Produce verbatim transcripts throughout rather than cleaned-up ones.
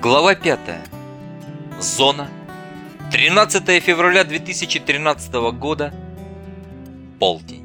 Глава пятая. Зона. тринадцатое февраля две тысячи тринадцатого года. Полдень.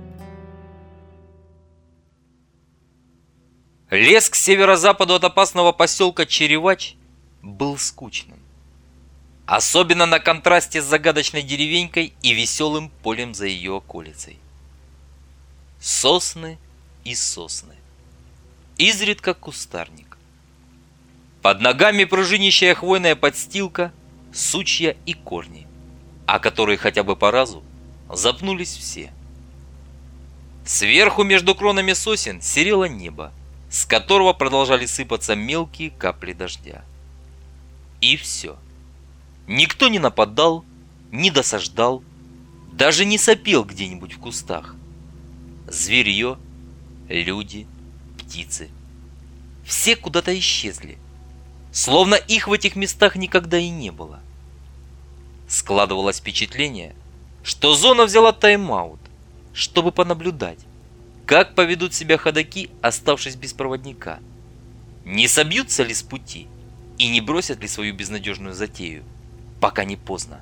Лес к северо-западу от опасного поселка Черевач был скучным. Особенно на контрасте с загадочной деревенькой и веселым полем за ее околицей. Сосны и сосны. Изредка кустарник. Под ногами пружинищая хвойная подстилка, сучья и корни, о которые хотя бы по разу запнулись все. Сверху между кронами сосен серело небо, с которого продолжали сыпаться мелкие капли дождя. И все. Никто не нападал, не досаждал, даже не сопел где-нибудь в кустах. Зверье, люди, птицы. Все куда-то исчезли, словно их в этих местах никогда и не было. Складывалось впечатление, что зона взяла тайм-аут, чтобы понаблюдать, как поведут себя ходоки, оставшись без проводника. Не собьются ли с пути и не бросят ли свою безнадежную затею, пока не поздно.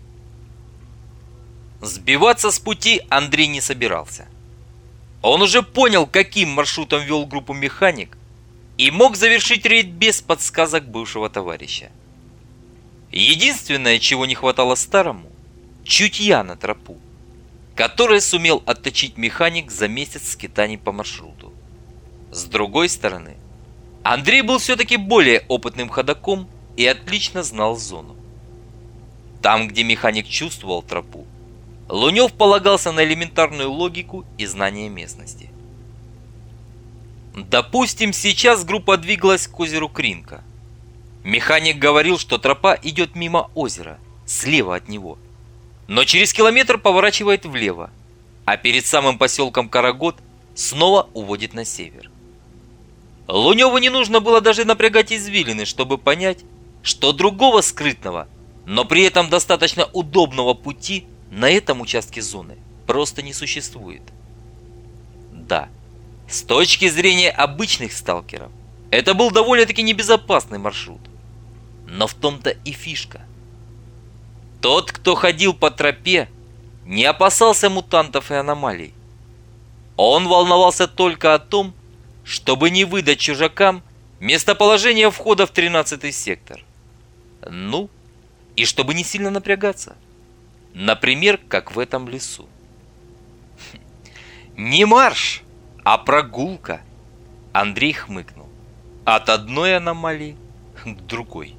Сбиваться с пути Андрей не собирался. Он уже понял, каким маршрутом вел группу механик, и мог завершить рейд без подсказок бывшего товарища. Единственное, чего не хватало старому – чутья на тропу, которое сумел отточить механик за месяц скитаний по маршруту. С другой стороны, Андрей был все-таки более опытным ходоком и отлично знал зону. Там, где механик чувствовал тропу, Лунев полагался на элементарную логику и знание местности. Допустим, сейчас группа двигалась к озеру Кринка. Механик говорил, что тропа идет мимо озера, слева от него, но через километр поворачивает влево, а перед самым поселком Карагод снова уводит на север. Луневу не нужно было даже напрягать извилины, чтобы понять, что другого скрытного, но при этом достаточно удобного пути на этом участке зоны просто не существует. Да, с точки зрения обычных сталкеров, это был довольно-таки небезопасный маршрут. Но в том-то и фишка. Тот, кто ходил по тропе, не опасался мутантов и аномалий. Он волновался только о том, чтобы не выдать чужакам местоположение входа в тринадцатый сектор. Ну, и чтобы не сильно напрягаться. Например, как в этом лесу. Не марш, а прогулка. Андрей хмыкнул. От одной аномалии к другой.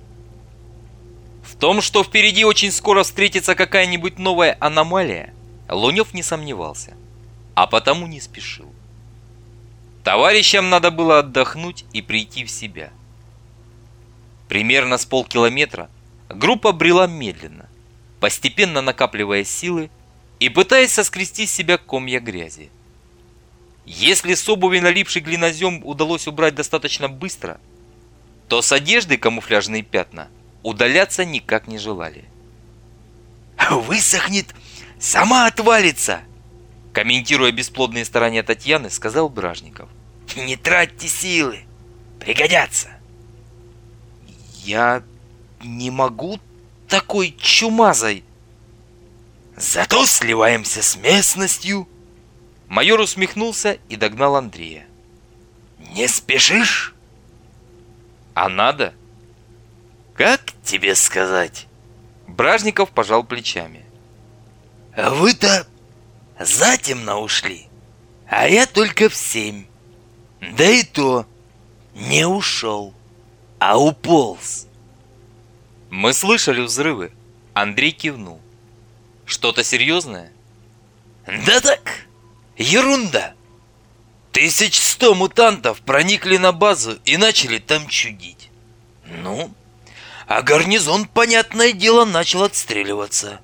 В том, что впереди очень скоро встретится какая-нибудь новая аномалия, Лунев не сомневался, а потому не спешил. Товарищам надо было отдохнуть и прийти в себя. Примерно с полкилометра группа брела медленно, постепенно накапливая силы и пытаясь соскрести с себя комья грязи. Если с обуви налипший глинозем удалось убрать достаточно быстро, то с одежды камуфляжные пятна удаляться никак не желали. «Высохнет, сама отвалится!» Комментируя бесплодные старания Татьяны, сказал Бражников. «Не тратьте силы, пригодятся!» «Я не могу такой чумазой!» «Зато сливаемся с местностью!» Майор усмехнулся и догнал Андрея. «Не спешишь?» «А надо?» «Как тебе сказать?» Бражников пожал плечами. «Вы-то затемно ушли, а я только в семь. Да и то не ушел, а уполз». «Мы слышали взрывы», — Андрей кивнул. «Что-то серьезное?» «Да так, ерунда. Тысяч сто мутантов проникли на базу и начали там чудить. Ну, а гарнизон, понятное дело, начал отстреливаться».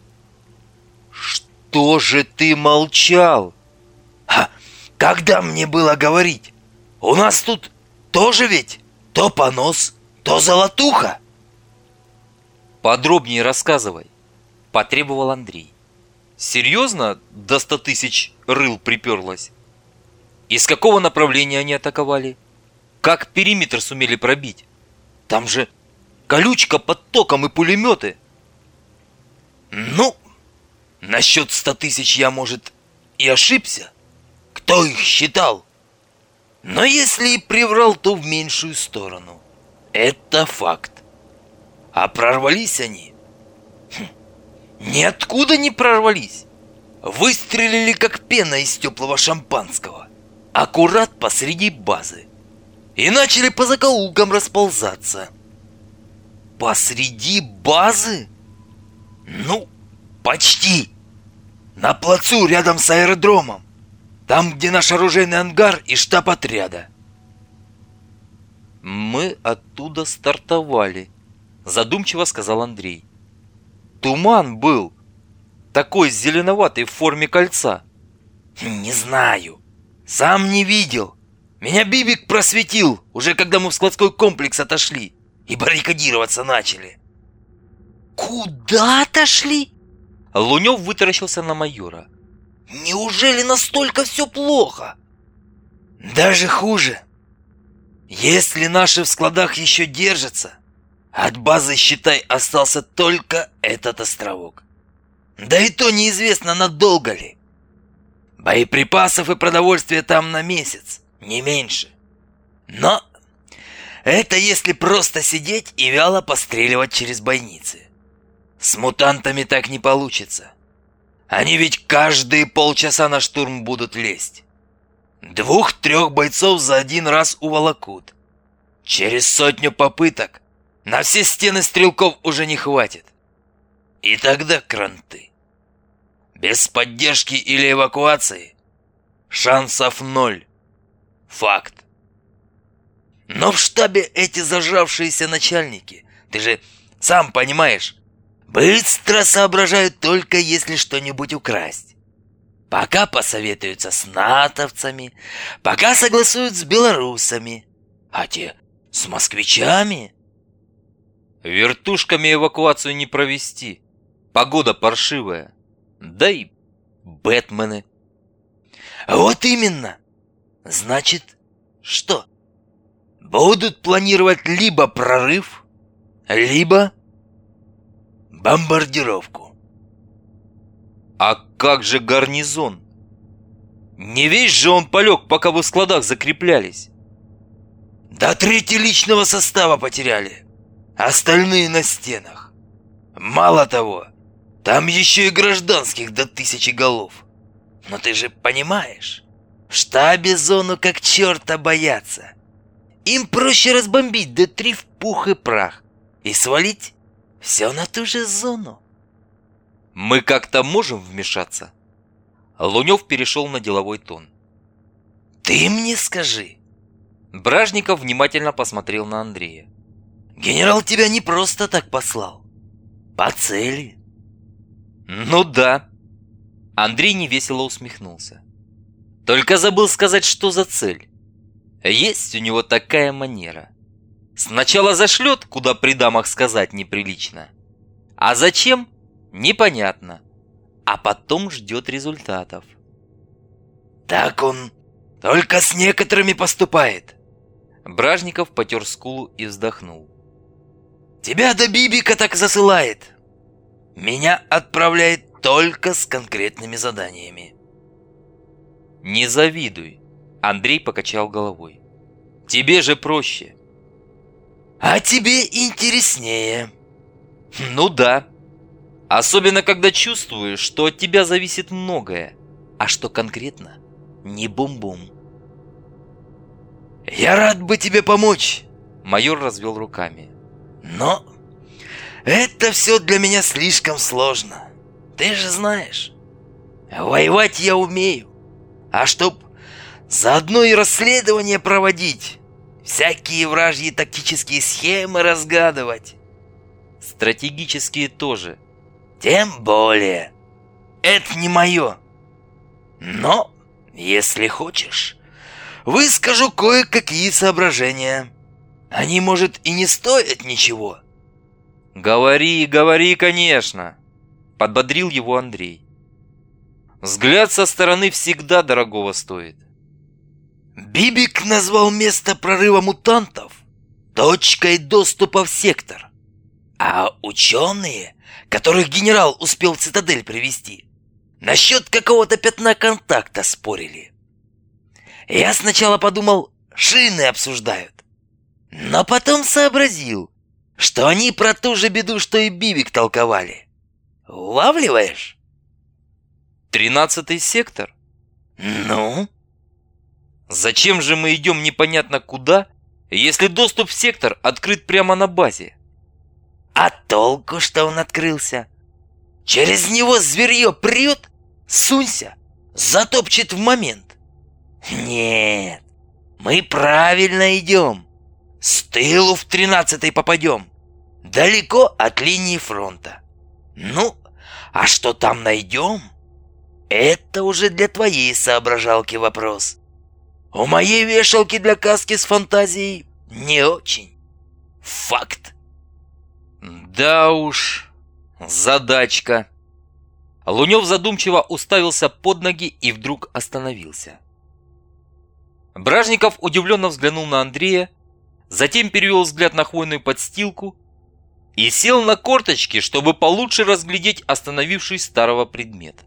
«Что же ты молчал?» «А когда мне было говорить? У нас тут тоже ведь то понос, то золотуха». «Подробнее рассказывай», — потребовал Андрей. «Серьезно до ста тысяч рыл приперлось? Из какого направления они атаковали? Как периметр сумели пробить? Там же колючка под током и пулеметы. Ну, насчет ста тысяч я, может, и ошибся. Кто их считал? Но если и приврал, то в меньшую сторону. Это факт. А прорвались они? Хм, ниоткуда не прорвались. Выстрелили, как пена из теплого шампанского. Аккурат посреди базы. И начали по закоулкам расползаться. Посреди базы? Ну, почти. На плацу рядом с аэродромом. Там, где наш оружейный ангар и штаб отряда. Мы оттуда стартовали, задумчиво сказал Андрей. Туман был. Такой зеленоватый в форме кольца. Не знаю. Сам не видел. Меня Бибик просветил, уже когда мы в складской комплекс отошли и баррикадироваться начали. Куда отошли? Лунев вытаращился на майора. Неужели настолько все плохо? Даже хуже. Если наши в складах еще держатся, от базы, считай, остался только этот островок. Да и то неизвестно, надолго ли. Боеприпасов и продовольствия там на месяц, не меньше. Но это если просто сидеть и вяло постреливать через бойницы. С мутантами так не получится. Они ведь каждые полчаса на штурм будут лезть. Двух-трех бойцов за один раз уволокут. Через сотню попыток на все стены стрелков уже не хватит. И тогда кранты. Без поддержки или эвакуации шансов ноль. Факт. Но в штабе эти зажравшиеся начальники, ты же сам понимаешь, быстро соображают только если что-нибудь украсть. Пока посоветуются с натовцами, пока согласуют с белорусами, а те с москвичами. Вертушками эвакуацию не провести. Погода паршивая. Да и бэтмены. Вот именно. Значит, что? Будут планировать либо прорыв, либо бомбардировку. А как же гарнизон? Не весь же он полег, пока вы в складах закреплялись. До трети личного состава потеряли. Остальные на стенах. Мало того, там еще и гражданских до тысячи голов. Но ты же понимаешь, в штабе зону как черта боятся. Им проще разбомбить до три в пух и прах и свалить все на ту же зону. Мы как-то можем вмешаться? Лунев перешел на деловой тон. Ты мне скажи. Бражников внимательно посмотрел на Андрея. Генерал тебя не просто так послал. По цели. Ну да. Андрей невесело усмехнулся. Только забыл сказать, что за цель. Есть у него такая манера. Сначала зашлет, куда при дамах сказать неприлично. А зачем? Непонятно. А потом ждет результатов. Так он только с некоторыми поступает. Бражников потер скулу и вздохнул. Тебя до Бибика так засылает. Меня отправляет только с конкретными заданиями. Не завидуй. Андрей покачал головой. Тебе же проще. А тебе интереснее. Ну да. Особенно, когда чувствуешь, что от тебя зависит многое, а что конкретно не бум-бум. Я рад бы тебе помочь. Майор развел руками. Но это все для меня слишком сложно. Ты же знаешь, воевать я умею. А чтоб заодно и расследование проводить, всякие вражьи тактические схемы разгадывать. Стратегические тоже. Тем более. Это не мое. Но, если хочешь, выскажу кое-какие соображения. Они, может, и не стоят ничего. Говори, говори, конечно. Подбодрил его Андрей. Взгляд со стороны всегда дорогого стоит. Бибик назвал место прорыва мутантов точкой доступа в сектор. А ученые, которых генерал успел в цитадель привести, насчет какого-то пятна контакта спорили. Я сначала подумал, шины обсуждают. Но потом сообразил, что они про ту же беду, что и Бибик толковали. Улавливаешь? Тринадцатый сектор? Ну? Зачем же мы идем непонятно куда, если доступ в сектор открыт прямо на базе? А толку, что он открылся? Через него зверье прет, сунься, затопчет в момент. Нет, мы правильно идем. С тылу в тринадцатый попадем. Далеко от линии фронта. Ну, а что там найдем? Это уже для твоей соображалки вопрос. У моей вешалки для каски с фантазией не очень. Факт. Да уж, задачка. Лунев задумчиво уставился под ноги и вдруг остановился. Бражников удивленно взглянул на Андрея, затем перевел взгляд на хвойную подстилку и сел на корточки, чтобы получше разглядеть остановивший старого предмет.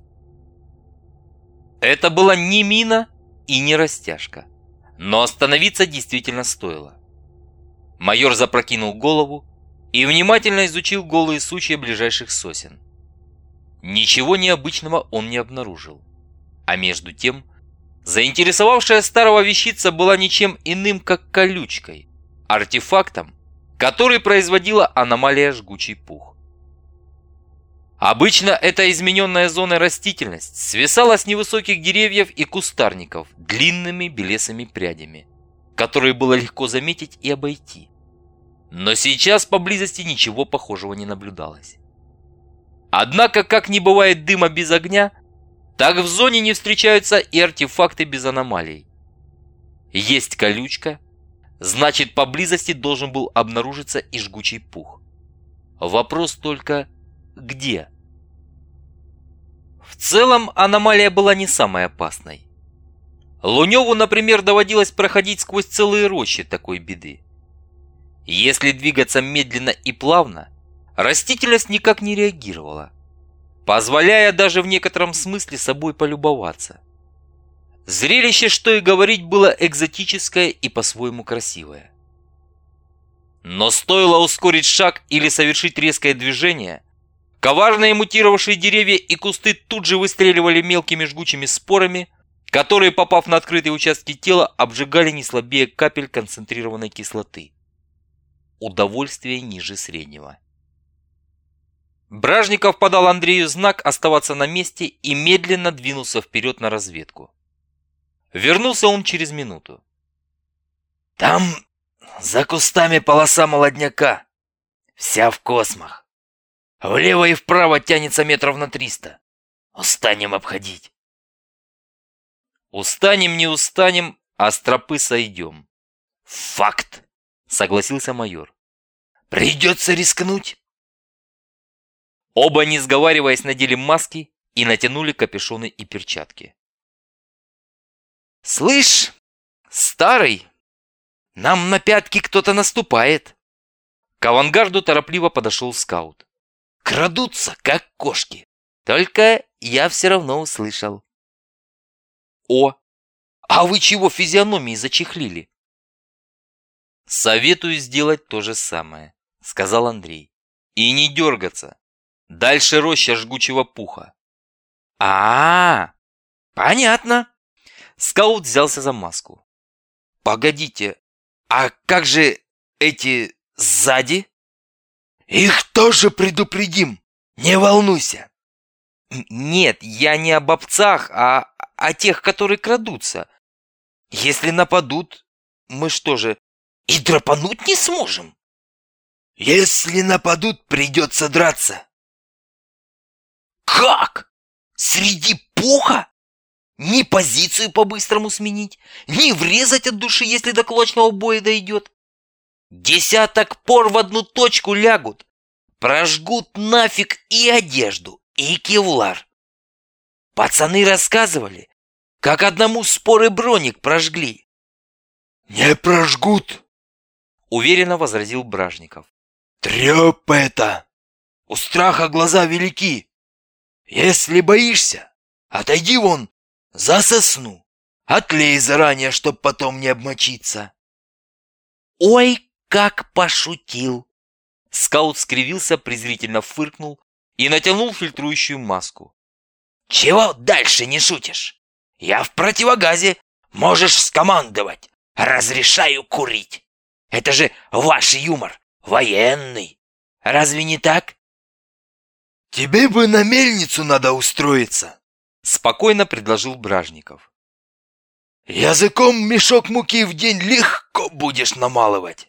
Это была не мина и не растяжка, но остановиться действительно стоило. Майор запрокинул голову и внимательно изучил голые сучья ближайших сосен. Ничего необычного он не обнаружил. А между тем, заинтересовавшая старого вещица была ничем иным, как колючкой, артефактом, который производила аномалия жгучий пух. Обычно эта измененная зона растительность свисала с невысоких деревьев и кустарников длинными белесыми прядями, которые было легко заметить и обойти. Но сейчас поблизости ничего похожего не наблюдалось. Однако, как не бывает дыма без огня, так в зоне не встречаются и артефакты без аномалий. Есть колючка, значит, поблизости должен был обнаружиться и жгучий пух. Вопрос только, где? В целом, аномалия была не самой опасной. Луневу, например, доводилось проходить сквозь целые рощи такой беды. Если двигаться медленно и плавно, растительность никак не реагировала, позволяя даже в некотором смысле собой полюбоваться. Зрелище, что и говорить, было экзотическое и по-своему красивое. Но стоило ускорить шаг или совершить резкое движение, коварные мутировавшие деревья и кусты тут же выстреливали мелкими жгучими спорами, которые, попав на открытые участки тела, обжигали не слабее капель концентрированной кислоты. Удовольствие ниже среднего. Бражников подал Андрею знак оставаться на месте и медленно двинулся вперед на разведку. Вернулся он через минуту. Там за кустами полоса молодняка, вся в космах. Влево и вправо тянется метров на триста. Устанем обходить. Устанем, не устанем, а с тропы сойдем. Факт, согласился майор. Придется рискнуть. Оба, не сговариваясь, надели маски и натянули капюшоны и перчатки. «Слышь, старый, нам на пятки кто-то наступает!» К авангарду торопливо подошел скаут. «Крадутся, как кошки. Только я все равно услышал». «О, а вы чего физиономии зачехлили?» «Советую сделать то же самое», — сказал Андрей. «И не дергаться. Дальше роща жгучего пуха». А-а-а, понятно. Скаут взялся за маску. Погодите, а как же эти сзади? Их тоже предупредим, не волнуйся. Нет, я не об овцах, а о тех, которые крадутся. Если нападут, мы что же, и драпануть не сможем? Если нападут, придется драться. Как? Среди пуха? Ни позицию по-быстрому сменить, ни врезать от души, если до кулачного боя дойдет. Десяток пор в одну точку лягут, прожгут нафиг и одежду, и кевлар. Пацаны рассказывали, как одному споры броник прожгли. Не прожгут. уверенно возразил Бражников. Трёп это! У страха глаза велики. Если боишься, отойди вон за сосну. Отлей заранее, чтоб потом не обмочиться. Ой, как пошутил! Скаут скривился, презрительно фыркнул и натянул фильтрующую маску. Чего дальше не шутишь? Я в противогазе. Можешь скомандовать. Разрешаю курить. Это же ваш юмор. Военный. Разве не так? Тебе бы на мельницу надо устроиться. Спокойно предложил Бражников. Языком мешок муки в день легко будешь намалывать.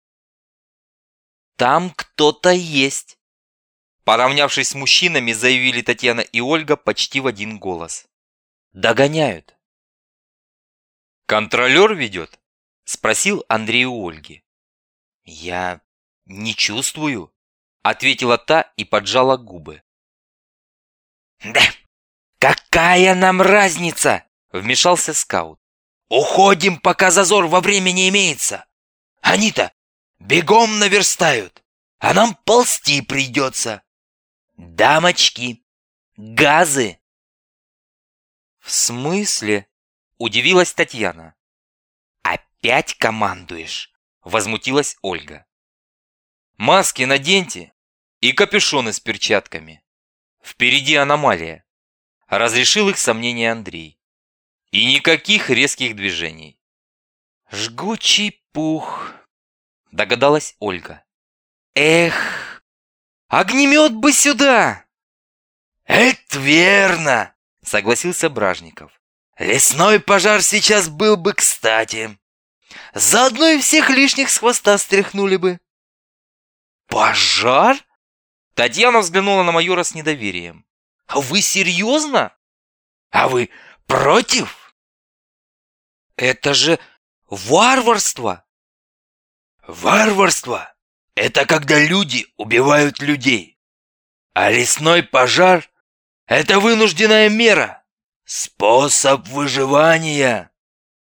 Там кто-то есть. Поравнявшись с мужчинами, заявили Татьяна и Ольга почти в один голос. Догоняют. «Контролер ведет?» – спросил Андрей у Ольги. «Я не чувствую», – ответила та и поджала губы. «Да какая нам разница?» – вмешался скаут. «Уходим, пока зазор во времени имеется. Они-то бегом наверстают, а нам ползти придется. Дамочки, газы!» «В смысле?» – удивилась Татьяна. «Опять командуешь?» – возмутилась Ольга. «Маски наденьте и капюшоны с перчатками. Впереди аномалия», – разрешил их сомнения Андрей. «И никаких резких движений». «Жгучий пух», – догадалась Ольга. «Эх, огнемет бы сюда!» «Это верно!» – согласился Бражников. «Лесной пожар сейчас был бы кстати. Заодно и всех лишних с хвоста стряхнули бы». «Пожар?» Татьяна взглянула на майора с недоверием. «Вы серьезно? А вы против?» «Это же варварство!» «Варварство – это когда люди убивают людей. А лесной пожар – это вынужденная мера. Способ выживания».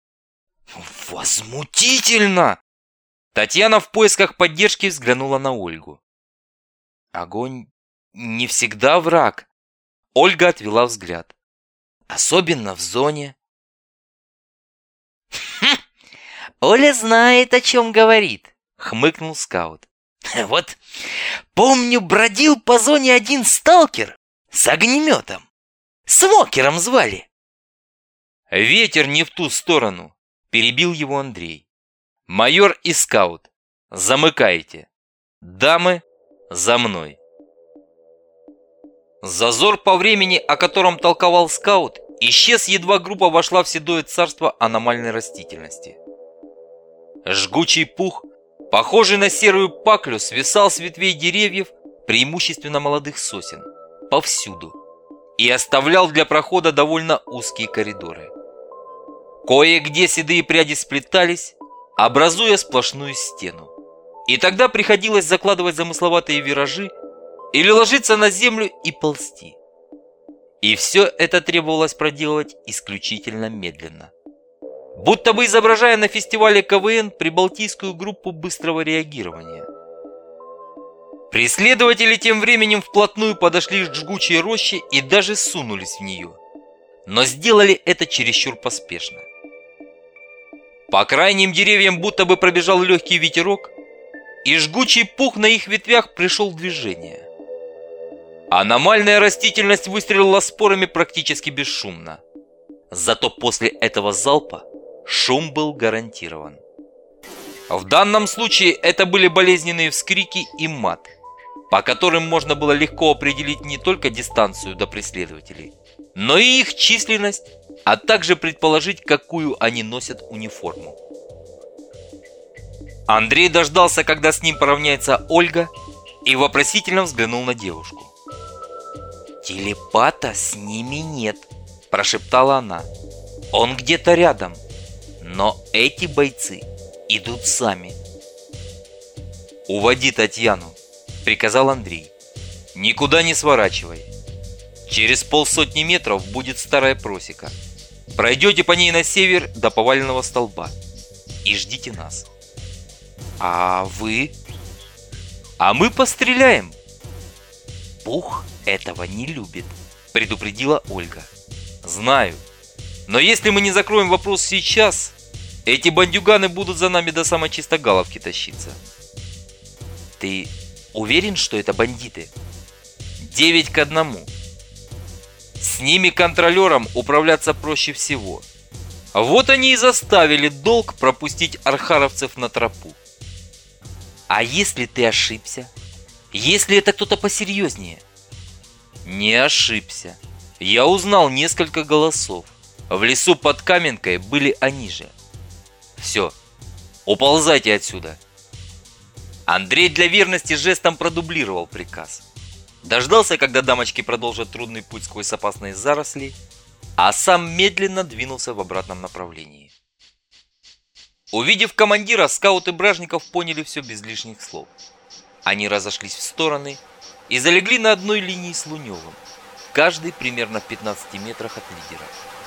«Возмутительно!» Татьяна в поисках поддержки взглянула на Ольгу. «Огонь не всегда враг». Ольга отвела взгляд. «Особенно в зоне». «Хм, Оля знает, о чем говорит», — хмыкнул скаут. «Вот помню, бродил по зоне один сталкер с огнеметом. Смокером звали». «Ветер не в ту сторону», — перебил его Андрей. «Майор и скаут, замыкайте. Дамы, за мной». Зазор по времени, о котором толковал скаут, исчез, едва группа вошла в седое царство аномальной растительности. Жгучий пух, похожий на серую паклю, свисал с ветвей деревьев, преимущественно молодых сосен, повсюду, и оставлял для прохода довольно узкие коридоры. Кое-где седые пряди сплетались, образуя сплошную стену. И тогда приходилось закладывать замысловатые виражи или ложиться на землю и ползти. И все это требовалось проделывать исключительно медленно. Будто бы изображая на фестивале ка вэ эн прибалтийскую группу быстрого реагирования. Преследователи тем временем вплотную подошли к жгучей роще и даже сунулись в нее. Но сделали это чересчур поспешно. По крайним деревьям будто бы пробежал легкий ветерок, и жгучий пух на их ветвях пришел в движение. Аномальная растительность выстрелила спорами практически бесшумно. Зато после этого залпа шум был гарантирован. В данном случае это были болезненные вскрики и мат, по которым можно было легко определить не только дистанцию до преследователей, но и их численность, а также предположить, какую они носят униформу. Андрей дождался, когда с ним поравняется Ольга, и вопросительно взглянул на девушку. «Телепата с ними нет», – прошептала она. «Он где-то рядом, но эти бойцы идут сами». «Уводи Татьяну», – приказал Андрей. «Никуда не сворачивай. Через полсотни метров будет старая просека. Пройдете по ней на север до поваленного столба и ждите нас». А вы? А мы постреляем. Пух этого не любит, предупредила Ольга. Знаю. Но если мы не закроем вопрос сейчас, эти бандюганы будут за нами до самой Чистогаловки тащиться. Ты уверен, что это бандиты? Девять к одному. С ними контролером управляться проще всего. Вот они и заставили долг пропустить архаровцев на тропу. А если ты ошибся? Если это кто-то посерьезнее? Не ошибся. Я узнал несколько голосов. В лесу под Каменкой были они же. Все, уползайте отсюда. Андрей для верности жестом продублировал приказ. Дождался, когда дамочки продолжат трудный путь сквозь опасные заросли, а сам медленно двинулся в обратном направлении. Увидев командира, скауты Бражников поняли все без лишних слов. Они разошлись в стороны и залегли на одной линии с Луневым, каждый примерно в пятнадцати метрах от лидера.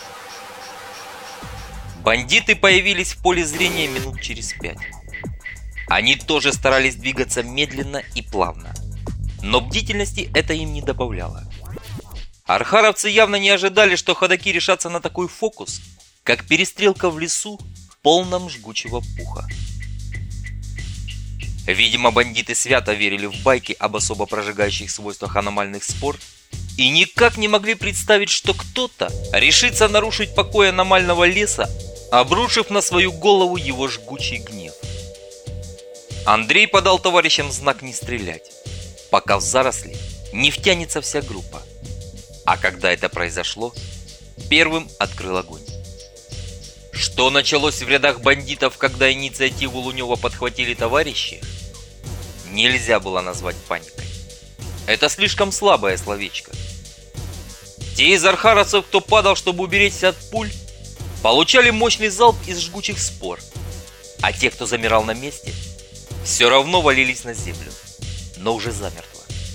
Бандиты появились в поле зрения минут через пять. Они тоже старались двигаться медленно и плавно, но бдительности это им не добавляло. Архаровцы явно не ожидали, что ходаки решатся на такой фокус, как перестрелка в лесу в полном жгучего пуха. Видимо, бандиты свято верили в байки об особо прожигающих свойствах аномальных спор и никак не могли представить, что кто-то решится нарушить покой аномального леса, обрушив на свою голову его жгучий гнев. Андрей подал товарищам знак не стрелять, пока в заросли не втянется вся группа. А когда это произошло, первым открыл огонь. Что началось в рядах бандитов, когда инициативу Лунева подхватили товарищи, нельзя было назвать паникой. Это слишком слабое словечко. Те из архаровцев, кто падал, чтобы уберечься от пуль, получали мощный залп из жгучих спор, а те, кто замирал на месте, все равно валились на землю, но уже замертво.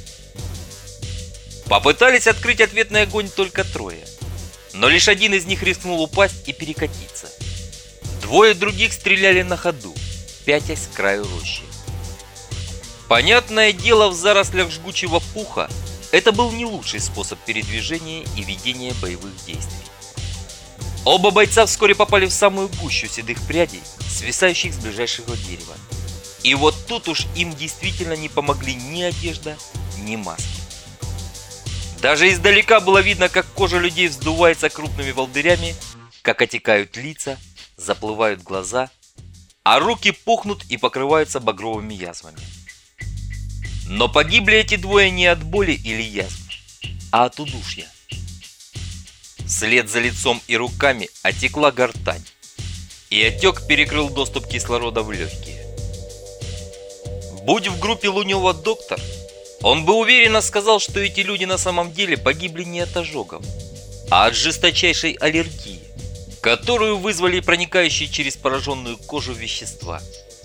Попытались открыть ответный огонь только трое, но лишь один из них рискнул упасть и перекатиться. Двое других стреляли на ходу, пятясь к краю рощи. Понятное дело, в зарослях жгучего пуха это был не лучший способ передвижения и ведения боевых действий. Оба бойца вскоре попали в самую гущу седых прядей, свисающих с ближайшего дерева. И вот тут уж им действительно не помогли ни одежда, ни маски. Даже издалека было видно, как кожа людей вздувается крупными волдырями, как отекают лица, заплывают глаза, а руки пухнут и покрываются багровыми язвами. Но погибли эти двое не от боли или язв, а от удушья. Вслед за лицом и руками отекла гортань, и отек перекрыл доступ кислорода в легкие. Будь в группе Лунева доктор, он бы уверенно сказал, что эти люди на самом деле погибли не от ожогов, а от жесточайшей аллергии, которую вызвали проникающие через пораженную кожу вещества.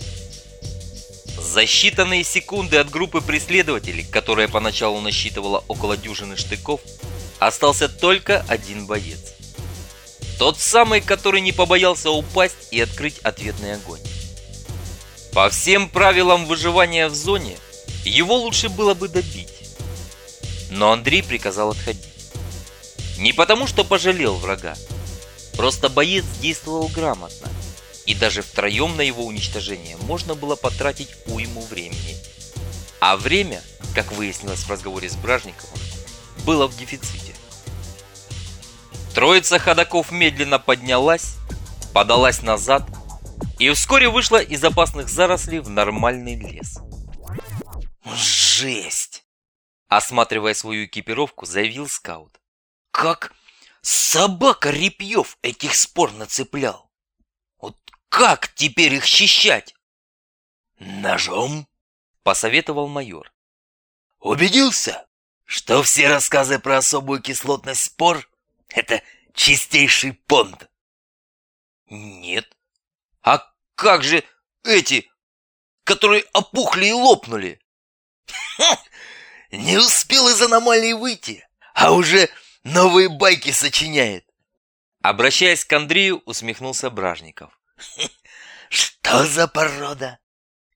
За считанные секунды от группы преследователей, которая поначалу насчитывала около дюжины штыков, остался только один боец. Тот самый, который не побоялся упасть и открыть ответный огонь. По всем правилам выживания в зоне, его лучше было бы добить. Но Андрей приказал отходить. Не потому, что пожалел врага. Просто боец действовал грамотно. И даже втроем на его уничтожение можно было потратить уйму времени. А время, как выяснилось в разговоре с Бражниковым, было в дефиците. Троица ходоков медленно поднялась, подалась назад и вскоре вышла из опасных зарослей в нормальный лес. «Жесть!» Осматривая свою экипировку, заявил скаут. «Как собака репьев этих спор нацеплял! Вот как теперь их счищать?» «Ножом?» — посоветовал майор. «Убедился, что все рассказы про особую кислотность спор — это чистейший понт?» «Нет. А как же эти, которые опухли и лопнули?» Ха! Не успел из аномалии выйти, а уже новые байки сочиняет. Обращаясь к Андрею, усмехнулся Бражников. Что за порода?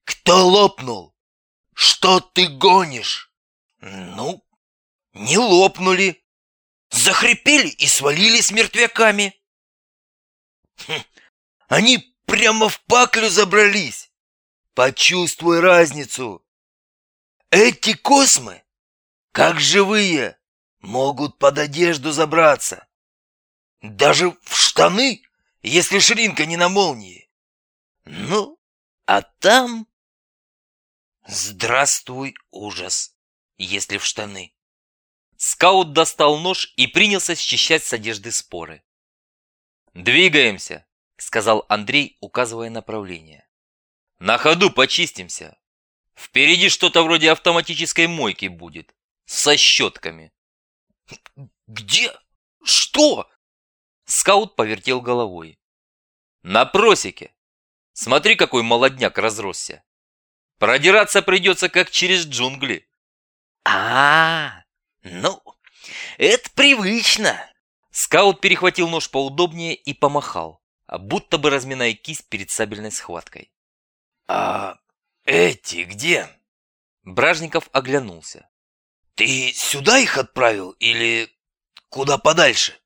Кто лопнул? Что ты гонишь? Ну, не лопнули. Захрипели и свалились мертвяками. Хм, они прямо в паклю забрались. Почувствуй разницу. Эти космы, как живые, могут под одежду забраться. Даже в штаны, если ширинка не на молнии. Ну, а там... Здравствуй, ужас, если в штаны. Скаут достал нож и принялся счищать с одежды споры. «Двигаемся», — сказал Андрей, указывая направление. «На ходу почистимся. Впереди что-то вроде автоматической мойки будет, со щетками». «Где? Что?» Скаут повертел головой. «На просеке. Смотри, какой молодняк разросся. Продираться придется, как через джунгли». А, ну, это привычно. Скаут перехватил нож поудобнее и помахал, будто бы разминая кисть перед сабельной схваткой. А эти где? Бражников оглянулся. Ты сюда их отправил или куда подальше?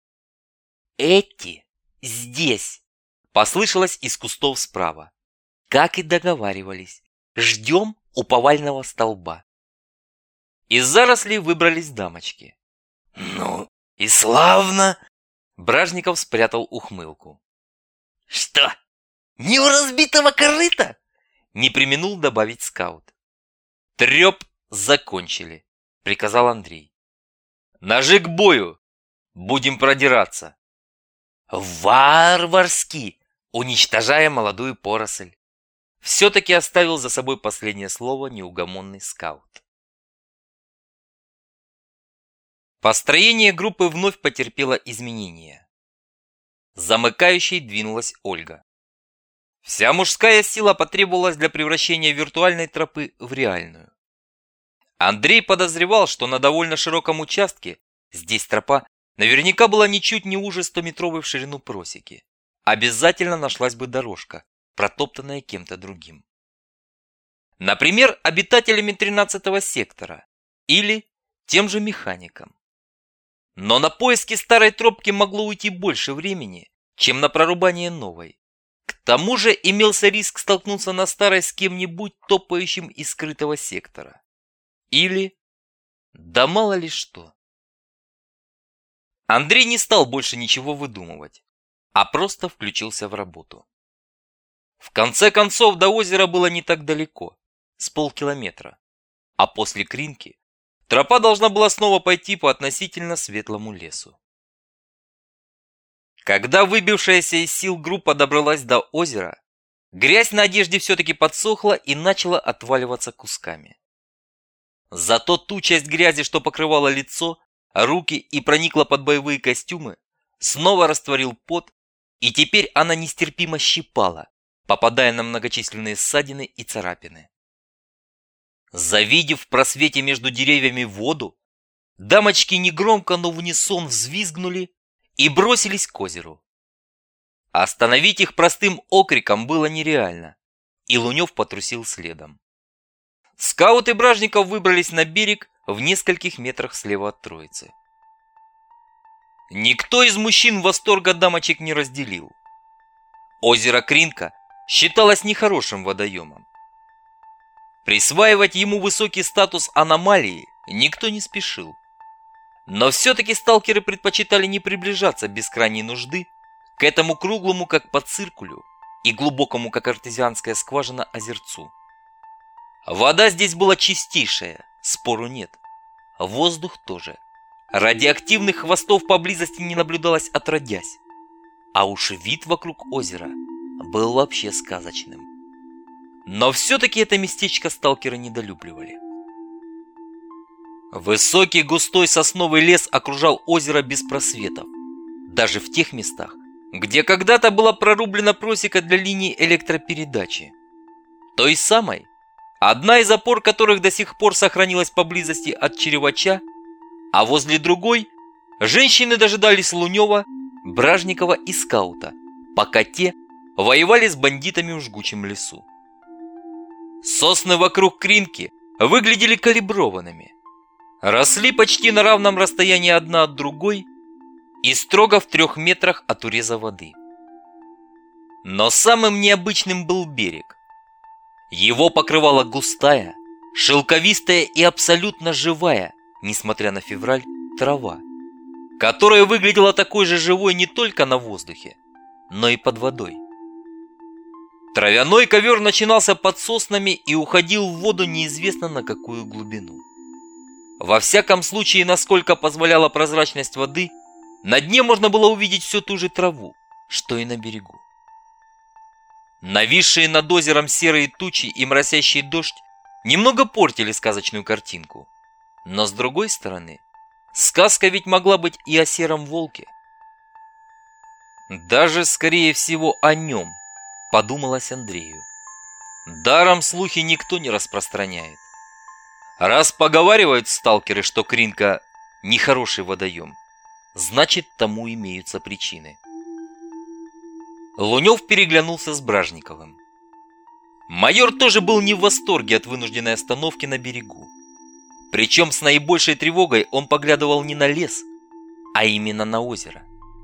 Эти здесь, послышалось из кустов справа. Как и договаривались, ждем у повального столба. Из зарослей выбрались дамочки. Ну и славно. Бражников спрятал ухмылку. Что, не у разбитого корыта? Не преминул добавить скаут. Треп закончили, приказал Андрей. Ножи к бою, будем продираться. Варварски, уничтожая молодую поросль. Все-таки оставил за собой последнее слово неугомонный скаут. Построение группы вновь потерпело изменения. Замыкающей двинулась Ольга. Вся мужская сила потребовалась для превращения виртуальной тропы в реальную. Андрей подозревал, что на довольно широком участке здесь тропа наверняка была ничуть не уже стометровой в ширину просеки. Обязательно нашлась бы дорожка, протоптанная кем-то другим. Например, обитателями тринадцатого сектора или тем же механиком. Но на поиски старой тропки могло уйти больше времени, чем на прорубание новой. К тому же имелся риск столкнуться на старой с кем-нибудь топающим из скрытого сектора. Или... да мало ли что. Андрей не стал больше ничего выдумывать, а просто включился в работу. В конце концов, до озера было не так далеко, с полкилометра, а после Кринки тропа должна была снова пойти по относительно светлому лесу. Когда выбившаяся из сил группа добралась до озера, грязь на одежде все-таки подсохла и начала отваливаться кусками. Зато ту часть грязи, что покрывала лицо, руки и проникла под боевые костюмы, снова растворил пот, и теперь она нестерпимо щипала, попадая на многочисленные ссадины и царапины. Завидев в просвете между деревьями воду, дамочки негромко, но в унисон взвизгнули и бросились к озеру. Остановить их простым окриком было нереально, и Лунев потрусил следом. Скаут и Бражников выбрались на берег в нескольких метрах слева от троицы. Никто из мужчин восторга дамочек не разделил. Озеро Кринка считалось нехорошим водоемом. Присваивать ему высокий статус аномалии никто не спешил. Но все-таки сталкеры предпочитали не приближаться без крайней нужды к этому круглому, как по циркулю, и глубокому, как артезианская скважина, озерцу. Вода здесь была чистейшая, спору нет. Воздух тоже. Радиоактивных хвостов поблизости не наблюдалось отродясь. А уж вид вокруг озера был вообще сказочным. Но все-таки это местечко сталкеры недолюбливали. Высокий густой сосновый лес окружал озеро без просветов, даже в тех местах, где когда-то была прорублена просека для линии электропередачи. Той самой, одна из опор которых до сих пор сохранилась поблизости от Черевача, а возле другой женщины дожидались Лунева, Бражникова и скаута, пока те воевали с бандитами в жгучем лесу. Сосны вокруг Кринки выглядели калиброванными, росли почти на равном расстоянии одна от другой и строго в трех метрах от уреза воды. Но самым необычным был берег. Его покрывала густая, шелковистая и абсолютно живая, несмотря на февраль, трава, которая выглядела такой же живой не только на воздухе, но и под водой. Травяной ковер начинался под соснами и уходил в воду неизвестно на какую глубину. Во всяком случае, насколько позволяла прозрачность воды, на дне можно было увидеть всю ту же траву, что и на берегу. Нависшие над озером серые тучи и моросящий дождь немного портили сказочную картинку. Но с другой стороны, сказка ведь могла быть и о сером волке. Даже, скорее всего, о нем, подумалось Андрею. Даром слухи никто не распространяет. Раз поговаривают сталкеры, что Кринка нехороший водоем, значит, тому имеются причины. Лунев переглянулся с Бражниковым. Майор тоже был не в восторге от вынужденной остановки на берегу. Причем с наибольшей тревогой он поглядывал не на лес, а именно на озеро.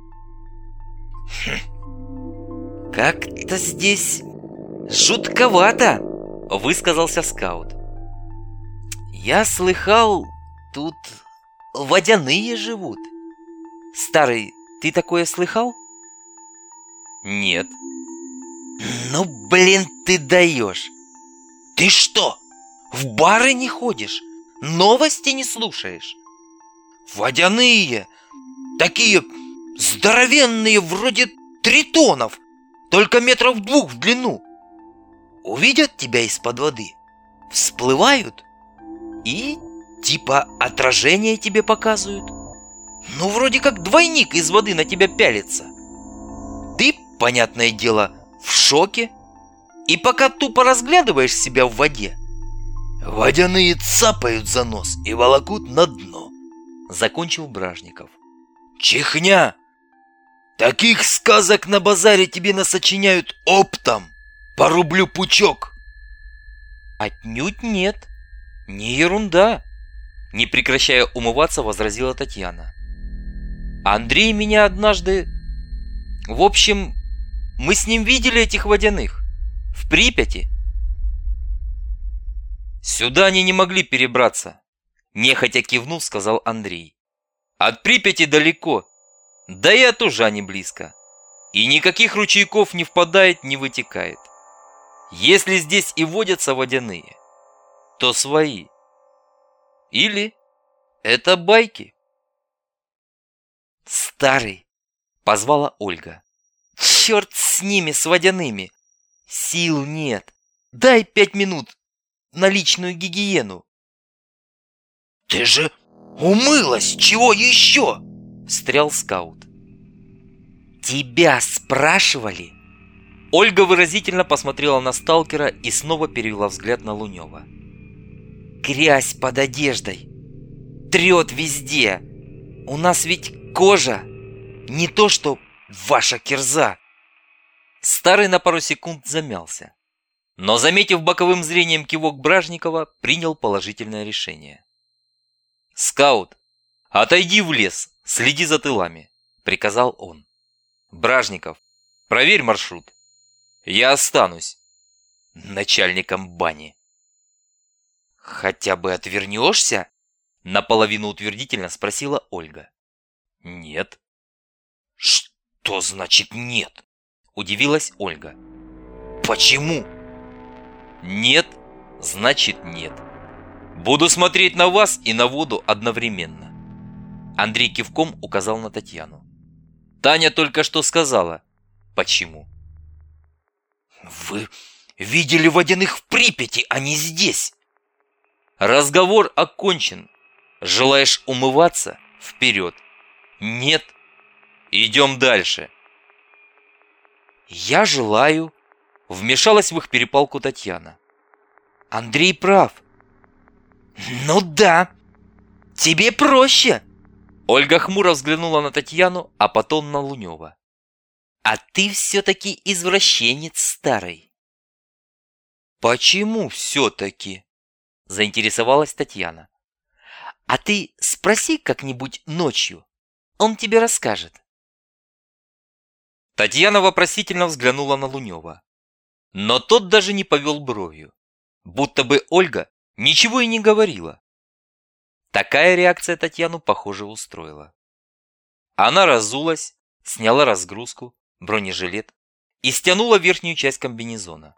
«Хм, как-то здесь жутковато», — высказался скаут. «Я слыхал, тут водяные живут. Старый, ты такое слыхал?» «Нет». «Ну, блин, ты даешь! Ты что, в бары не ходишь? Новости не слушаешь? Водяные, такие здоровенные, вроде тритонов, только метров двух в длину. Увидят тебя из-под воды, всплывают и типа отражение тебе показывают. Ну, вроде как двойник из воды на тебя пялится. Ты, понятное дело, в шоке. И пока тупо разглядываешь себя в воде, водяные цапают за нос и волокут на дно», — закончил Бражников. «Чихня! Таких сказок на базаре тебе насочиняют оптом, по рублю пучок». «Отнюдь нет, не ерунда», — не прекращая умываться, возразила Татьяна. «Андрей меня однажды... В общем, мы с ним видели этих водяных в Припяти». «Сюда они не могли перебраться», — нехотя кивнув, сказал Андрей. «От Припяти далеко, да и от Ужа не близко. И никаких ручейков не впадает, не вытекает. Если здесь и водятся водяные, то свои. Или это байки». «Старый», — позвала Ольга. «Черт с ними, с водяными! Сил нет. Дай пять минут на личную гигиену». «Ты же умылась! Чего еще?» — встрял скаут. «Тебя спрашивали?» Ольга выразительно посмотрела на сталкера и снова перевела взгляд на Лунева. «Грязь под одеждой. Трет везде. У нас ведь кожа. Не то что ваша кирза». Старый на пару секунд замялся, но, заметив боковым зрением кивок Бражникова, принял положительное решение. «Скаут, отойди в лес, следи за тылами», — приказал он. «Бражников, проверь маршрут. Я останусь начальником бани». «Хотя бы отвернешься?» — наполовину утвердительно спросила Ольга. «Нет». «Что значит нет?» — удивилась Ольга. «Почему?» «Нет, значит нет. Буду смотреть на вас и на воду одновременно». Андрей кивком указал на Татьяну. Таня только что сказала. Почему? «Вы видели водяных в Припяти, а не здесь». «Разговор окончен. Желаешь умываться? Вперед. Нет? Идем дальше». «Я желаю», — вмешалась в их перепалку Татьяна. «Андрей прав». «Ну да, тебе проще». Ольга хмуро взглянула на Татьяну, а потом на Лунева. «А ты все-таки извращенец старый». «Почему все-таки?» – заинтересовалась Татьяна. «А ты спроси как-нибудь ночью, он тебе расскажет». Татьяна вопросительно взглянула на Лунева, но тот даже не повел бровью, будто бы Ольга ничего и не говорила. Такая реакция Татьяну, похоже, устроила. Она разулась, сняла разгрузку, бронежилет и стянула верхнюю часть комбинезона.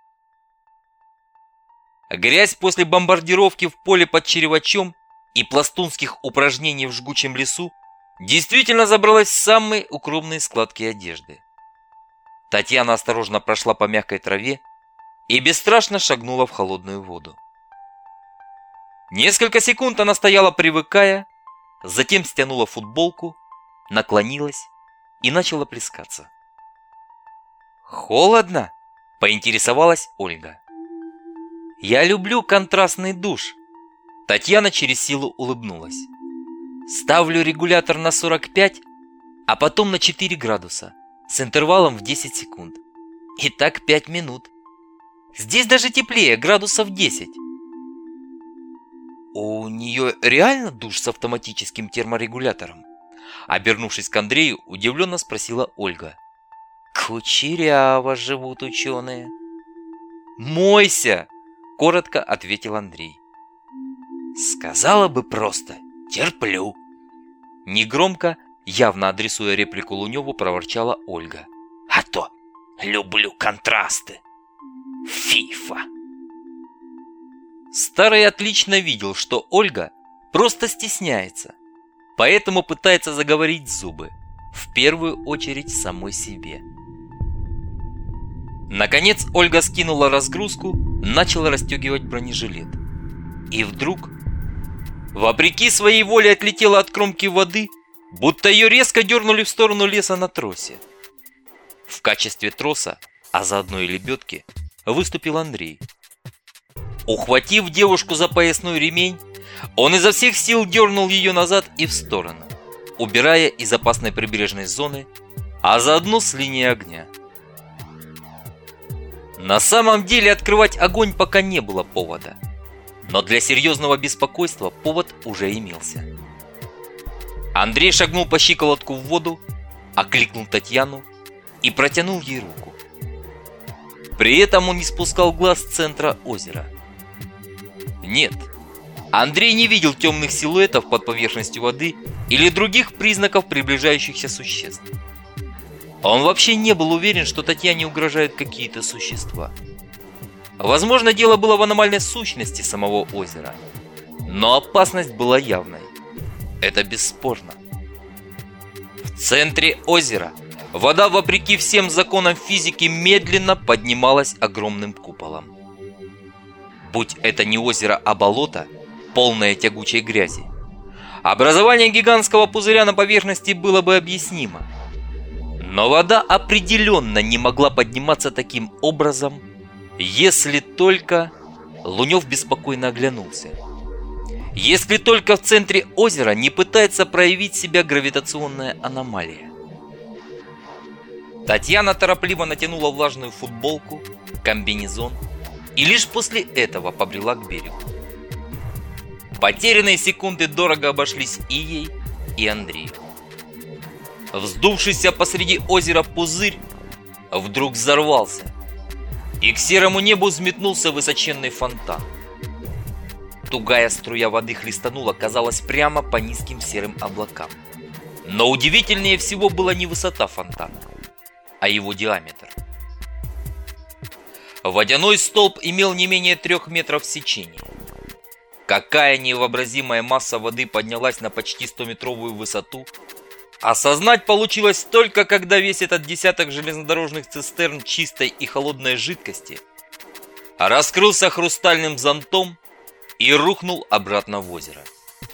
Грязь после бомбардировки в поле под Черевачом и пластунских упражнений в жгучем лесу действительно забралась в самые укромные складки одежды. Татьяна осторожно прошла по мягкой траве и бесстрашно шагнула в холодную воду. Несколько секунд она стояла, привыкая, затем стянула футболку, наклонилась и начала плескаться. «Холодно?» – поинтересовалась Ольга. «Я люблю контрастный душ». Татьяна через силу улыбнулась. «Ставлю регулятор на сорок пять, а потом на четыре градуса, с интервалом в десять секунд. И так пять минут. Здесь даже теплее, градусов десять». «У нее реально душ с автоматическим терморегулятором?» Обернувшись к Андрею, удивленно спросила Ольга. «Кучеряво живут ученые». «Мойся!» – коротко ответил Андрей. «Сказала бы просто «терплю». Негромко, явно адресуя реплику Луневу, проворчала Ольга. «А то люблю контрасты. Фифа». Старый отлично видел, что Ольга просто стесняется, поэтому пытается заговорить зубы, в первую очередь самой себе. Наконец Ольга скинула разгрузку, начала расстегивать бронежилет. И вдруг, вопреки своей воле, отлетела от кромки воды, будто ее резко дернули в сторону леса на тросе. В качестве троса, а заодно и лебедки, выступил Андрей. Ухватив девушку за поясной ремень, он изо всех сил дернул ее назад и в сторону, убирая из опасной прибрежной зоны, а заодно с линии огня. На самом деле открывать огонь пока не было повода, но для серьезного беспокойства повод уже имелся. Андрей шагнул по щиколотку в воду, окликнул Татьяну и протянул ей руку. При этом он не спускал глаз с центра озера. Нет, Андрей не видел темных силуэтов под поверхностью воды или других признаков приближающихся существ. Он вообще не был уверен, что Татьяне угрожают какие-то существа. Возможно, дело было в аномальной сущности самого озера, но опасность была явной. Это бесспорно. В центре озера вода, вопреки всем законам физики, медленно поднималась огромным куполом. Будь это не озеро, а болото, полное тягучей грязи, образование гигантского пузыря на поверхности было бы объяснимо. Но вода определенно не могла подниматься таким образом, если только... Лунев беспокойно оглянулся. Если только в центре озера не пытается проявить себя гравитационная аномалия. Татьяна торопливо натянула влажную футболку, комбинезон и лишь после этого побрела к берегу. Потерянные секунды дорого обошлись и ей, и Андрею. Вздувшийся посреди озера пузырь вдруг взорвался, и к серому небу взметнулся высоченный фонтан. Тугая струя воды хлестанула, казалось, прямо по низким серым облакам. Но удивительнее всего была не высота фонтана, а его диаметр. Водяной столб имел не менее трех метров в сечении. Какая невообразимая масса воды поднялась на почти стометровую высоту, осознать получилось только, когда весь этот десяток железнодорожных цистерн чистой и холодной жидкости раскрылся хрустальным зонтом и рухнул обратно в озеро.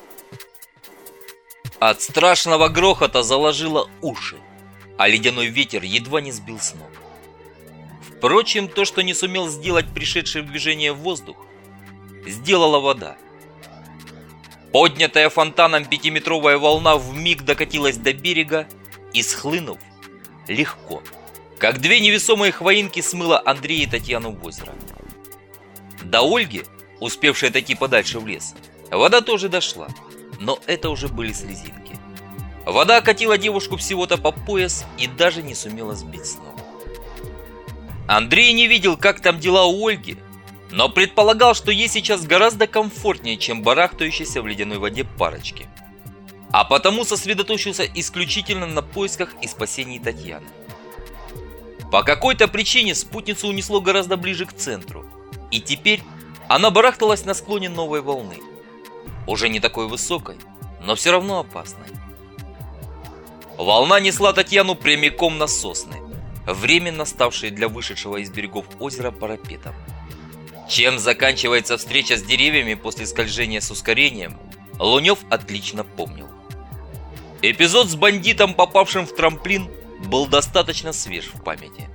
От страшного грохота заложило уши, а ледяной ветер едва не сбил с ног. Впрочем, то, что не сумел сделать пришедший в движение воздух, сделала вода. Поднятая фонтаном пятиметровая волна вмиг докатилась до берега и, схлынув, легко, как две невесомые хвоинки, смыла Андрея и Татьяну в озеро. До Ольги, успевшей отойти подальше в лес, вода тоже дошла, но это уже были слезинки. Вода окатила девушку всего-то по пояс и даже не сумела сбить с ног. Андрей не видел, как там дела у Ольги, но предполагал, что ей сейчас гораздо комфортнее, чем барахтающейся в ледяной воде парочке. А потому сосредоточился исключительно на поисках и спасении Татьяны. По какой-то причине спутницу унесло гораздо ближе к центру, и теперь она барахталась на склоне новой волны. Уже не такой высокой, но все равно опасной. Волна несла Татьяну прямиком на сосны, временно ставшие для вышедшего из берегов озера парапетом. Чем заканчивается встреча с деревьями после скольжения с ускорением, Лунев отлично помнил. Эпизод с бандитом, попавшим в трамплин, был достаточно свеж в памяти.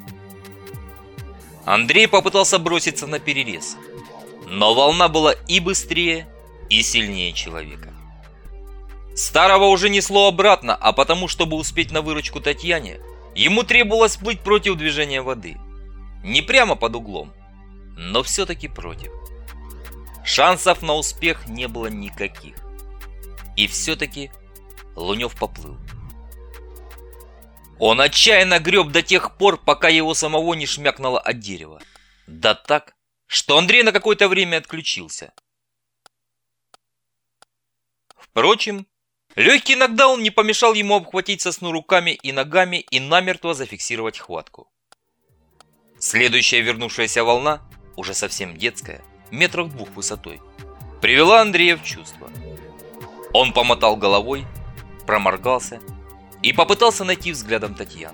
Андрей попытался броситься на перерез, но волна была и быстрее, и сильнее человека. Старого уже несло обратно, а потому, чтобы успеть на выручку Татьяне, ему требовалось плыть против движения воды. Не прямо под углом, но все-таки против. Шансов на успех не было никаких. И все-таки Лунев поплыл. Он отчаянно греб до тех пор, пока его самого не шмякнуло от дерева. Да так, что Андрей на какое-то время отключился. Впрочем, легкий нокдаун не помешал ему обхватить сосну руками и ногами и намертво зафиксировать хватку. Следующая вернувшаяся волна, уже совсем детская, метров двух высотой, привела Андрея в чувство. Он помотал головой, проморгался и попытался найти взглядом Татьяну.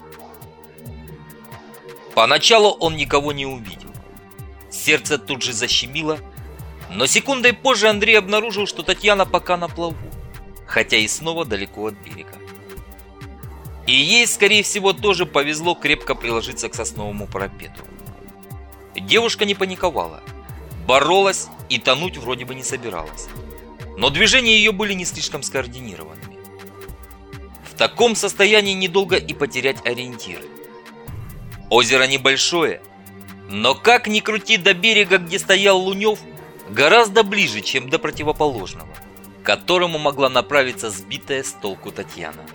Поначалу он никого не увидел. Сердце тут же защемило, но секундой позже Андрей обнаружил, что Татьяна пока на плаву, хотя и снова далеко от берега. И ей, скорее всего, тоже повезло крепко приложиться к сосновому парапету. Девушка не паниковала, боролась и тонуть вроде бы не собиралась, но движения ее были не слишком скоординированными. В таком состоянии недолго и потерять ориентиры. Озеро небольшое, но как ни крути, до берега, где стоял Лунев, гораздо ближе, чем до противоположного, к которому могла направиться сбитая с толку Татьяна.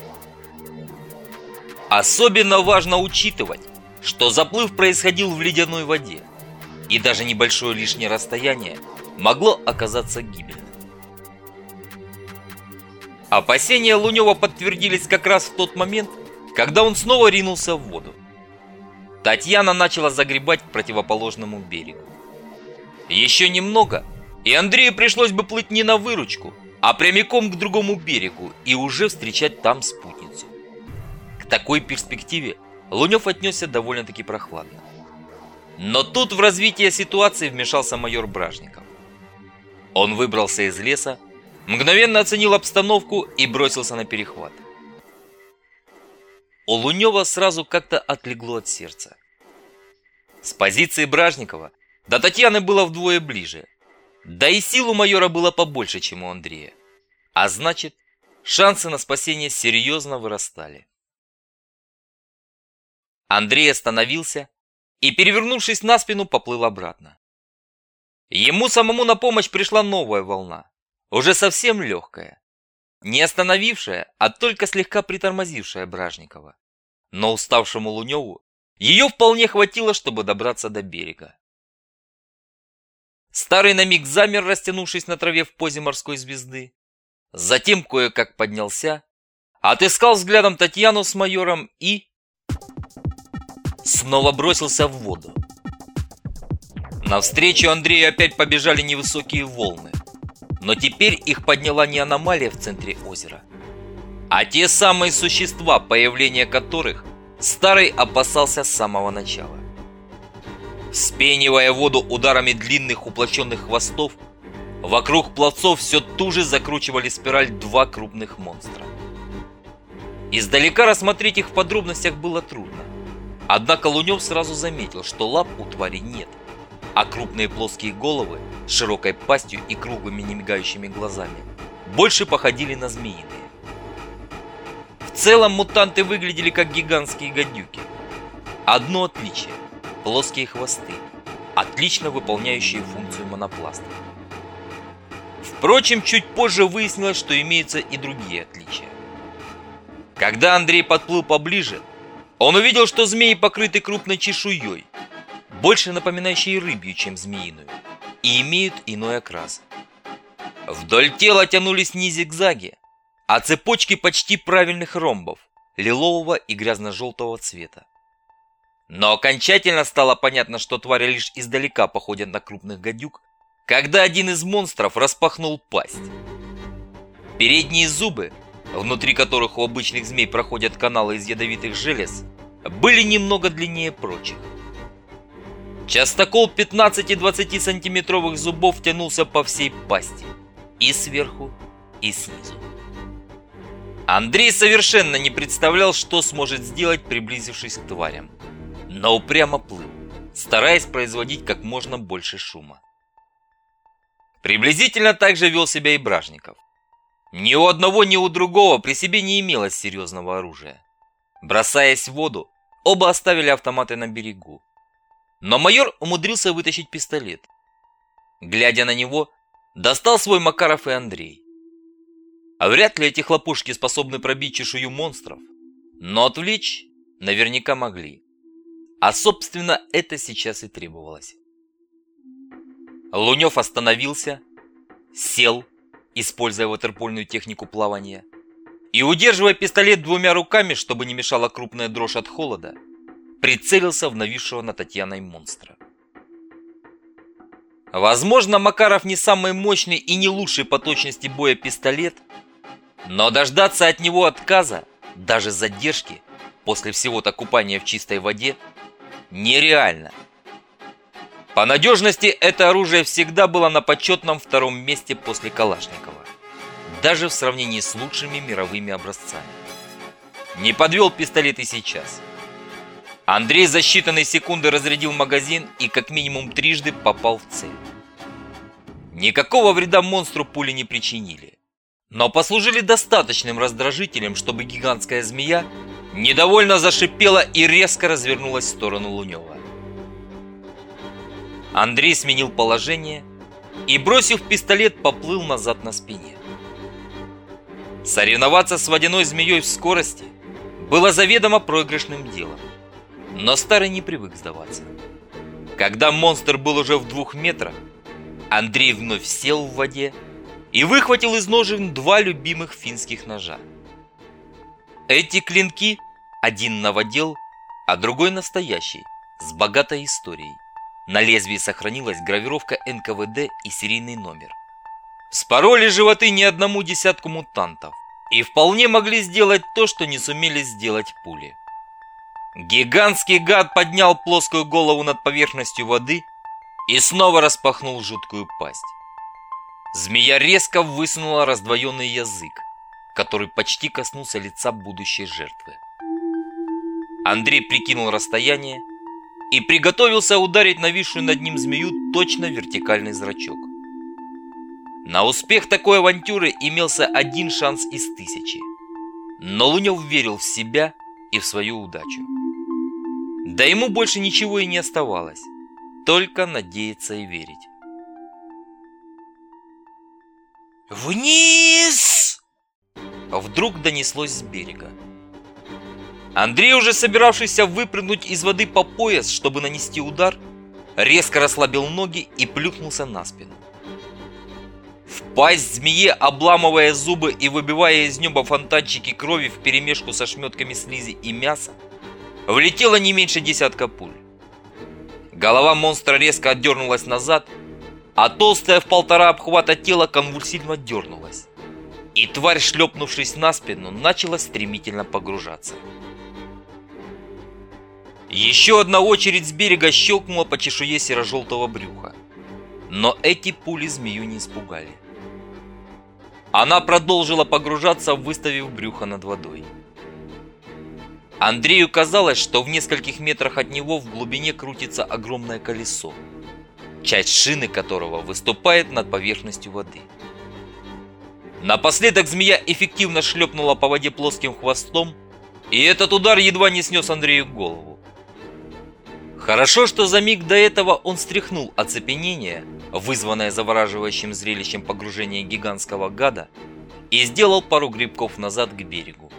Особенно важно учитывать, что заплыв происходил в ледяной воде, и даже небольшое лишнее расстояние могло оказаться гибельным. Опасения Лунева подтвердились как раз в тот момент, когда он снова ринулся в воду. Татьяна начала загребать к противоположному берегу. Еще немного, и Андрею пришлось бы плыть не на выручку, а прямиком к другому берегу и уже встречать там спутницу. К такой перспективе Лунев отнесся довольно-таки прохладно. Но тут в развитие ситуации вмешался майор Бражников. Он выбрался из леса, мгновенно оценил обстановку и бросился на перехват. У Лунева сразу как-то отлегло от сердца. С позиции Бражникова до Татьяны было вдвое ближе, да и сил у майора было побольше, чем у Андрея. А значит, шансы на спасение серьезно вырастали. Андрей остановился и, перевернувшись на спину, поплыл обратно. Ему самому на помощь пришла новая волна, уже совсем легкая, не остановившая, а только слегка притормозившая Бражникова. Но уставшему Луневу ее вполне хватило, чтобы добраться до берега. Старый на миг замер, растянувшись на траве в позе морской звезды, затем кое-как поднялся, отыскал взглядом Татьяну с майором и снова бросился в воду. Навстречу Андрею опять побежали невысокие волны, но теперь их подняла не аномалия в центре озера, а те самые существа, появление которых Старый опасался с самого начала. Вспенивая воду ударами длинных уплощенных хвостов, вокруг пловцов все туже закручивали спираль два крупных монстра. Издалека рассмотреть их в подробностях было трудно, однако Лунев сразу заметил, что лап у твари нет, а крупные плоские головы с широкой пастью и круглыми немигающими глазами больше походили на змеиные. В целом мутанты выглядели как гигантские гадюки. Одно отличие – плоские хвосты, отличие отлично выполняющие функцию монопласта. Впрочем, чуть позже выяснилось, что имеются и другие отличия. Когда Андрей подплыл поближе, он увидел, что змеи покрыты крупной чешуей, больше напоминающей рыбью, чем змеиную, и имеют иной окрас. Вдоль тела тянулись не зигзаги, а цепочки почти правильных ромбов, лилового и грязно-желтого цвета. Но окончательно стало понятно, что твари лишь издалека походят на крупных гадюк, когда один из монстров распахнул пасть. Передние зубы, внутри которых у обычных змей проходят каналы из ядовитых желез, были немного длиннее прочих. Частокол пятнадцати-двадцатисантиметровых зубов тянулся по всей пасти, и сверху, и снизу. Андрей совершенно не представлял, что сможет сделать, приблизившись к тварям, но упрямо плыл, стараясь производить как можно больше шума. Приблизительно так же вел себя и Бражников. Ни у одного, ни у другого при себе не имелось серьезного оружия. Бросаясь в воду, оба оставили автоматы на берегу. Но майор умудрился вытащить пистолет. Глядя на него, достал свой Макаров и Андрей. А вряд ли эти хлопушки способны пробить чешую монстров, но отвлечь наверняка могли. А собственно это сейчас и требовалось. Лунев остановился, сел, используя ватерпольную технику плавания, и, удерживая пистолет двумя руками, чтобы не мешала крупная дрожь от холода, прицелился в нависшего над Татьяной монстра. Возможно, Макаров не самый мощный и не лучший по точности боя пистолет, но дождаться от него отказа, даже задержки, после всего-то купания в чистой воде, нереально. По надежности это оружие всегда было на почетном втором месте после Калашникова, даже в сравнении с лучшими мировыми образцами. Не подвел пистолет и сейчас. Андрей за считанные секунды разрядил магазин и как минимум трижды попал в цель. Никакого вреда монстру пули не причинили, но послужили достаточным раздражителем, чтобы гигантская змея недовольно зашипела и резко развернулась в сторону Лунева. Андрей сменил положение и, бросив пистолет, поплыл назад на спине. Соревноваться с водяной змеей в скорости было заведомо проигрышным делом, но старый не привык сдаваться. Когда монстр был уже в двух метрах, Андрей вновь сел в воде и выхватил из ножен два любимых финских ножа. Эти клинки, один новодел, а другой настоящий, с богатой историей. На лезвии сохранилась гравировка эн ка вэ дэ и серийный номер. Вспороли животы не одному десятку мутантов и вполне могли сделать то, что не сумели сделать пули. Гигантский гад поднял плоскую голову над поверхностью воды и снова распахнул жуткую пасть. Змея резко высунула раздвоенный язык, который почти коснулся лица будущей жертвы. Андрей прикинул расстояние и приготовился ударить нависшую над ним змею точно в вертикальный зрачок. На успех такой авантюры имелся один шанс из тысячи, но Лунев верил в себя и в свою удачу. Да ему больше ничего и не оставалось, только надеяться и верить. «Вниз!» Вдруг донеслось с берега. Андрей, уже собиравшийся выпрыгнуть из воды по пояс, чтобы нанести удар, резко расслабил ноги и плюхнулся на спину. В пасть змее, обламывая зубы и выбивая из неба фонтанчики крови вперемешку со шметками слизи и мяса, влетело не меньше десятка пуль. Голова монстра резко отдернулась назад, а толстая в полтора обхвата тело конвульсивно дернулась, и тварь, шлепнувшись на спину, начала стремительно погружаться. Еще одна очередь с берега щелкнула по чешуе серо-желтого брюха, но эти пули змею не испугали. Она продолжила погружаться, выставив брюхо над водой. Андрею казалось, что в нескольких метрах от него в глубине крутится огромное колесо, часть шины которого выступает над поверхностью воды. Напоследок змея эффективно шлепнула по воде плоским хвостом, и этот удар едва не снес Андрею голову. Хорошо, что за миг до этого он стряхнул оцепенение, вызванное завораживающим зрелищем погружения гигантского гада, и сделал пару грибков назад к берегу.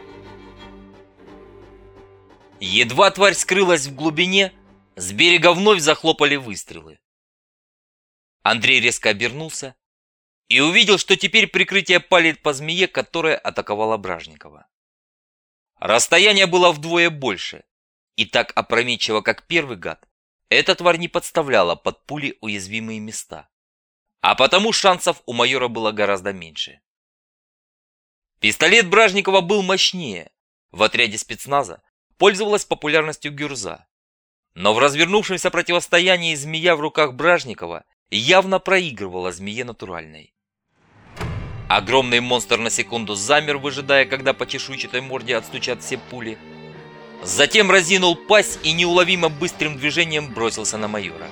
Едва тварь скрылась в глубине, с берега вновь захлопали выстрелы. Андрей резко обернулся и увидел, что теперь прикрытие палит по змее, которая атаковала Бражникова. Расстояние было вдвое больше, и так опрометчиво, как первый гад, эта тварь не подставляла под пули уязвимые места, а потому шансов у майора было гораздо меньше. Пистолет Бражникова был мощнее, в отряде спецназа пользовалась популярностью гюрза, но в развернувшемся противостоянии змея в руках Бражникова явно проигрывала змее натуральной. Огромный монстр на секунду замер, выжидая, когда по чешуйчатой морде отстучат все пули. Затем разинул пасть и неуловимо быстрым движением бросился на майора.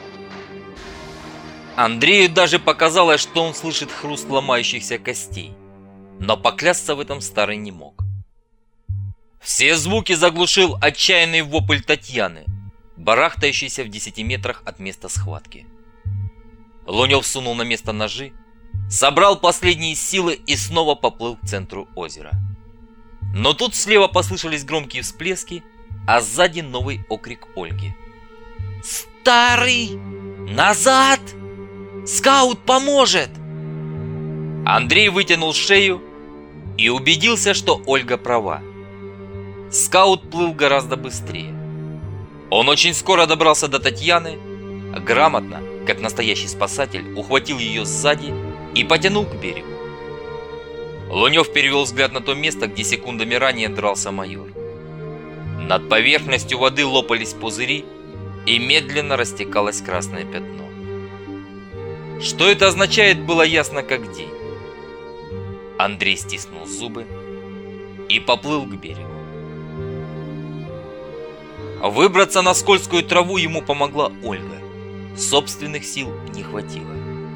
Андрею даже показалось, что он слышит хруст ломающихся костей, но поклясться в этом старый не мог. Все звуки заглушил отчаянный вопль Татьяны, барахтающейся в десяти метрах от места схватки. Лунев сунул на место ножи, собрал последние силы и снова поплыл к центру озера. Но тут слева послышались громкие всплески, а сзади новый окрик Ольги. «Старый! Назад! Скаут поможет!» Андрей вытянул шею и убедился, что Ольга права. Скаут плыл гораздо быстрее. Он очень скоро добрался до Татьяны, грамотно, как настоящий спасатель, ухватил ее сзади и потянул к берегу. Лунев перевел взгляд на то место, где секундами ранее дрался майор. Над поверхностью воды лопались пузыри, и медленно растекалось красное пятно. Что это означает, было ясно как день. Андрей стиснул зубы и поплыл к берегу. Выбраться на скользкую траву ему помогла Ольга. Собственных сил не хватило.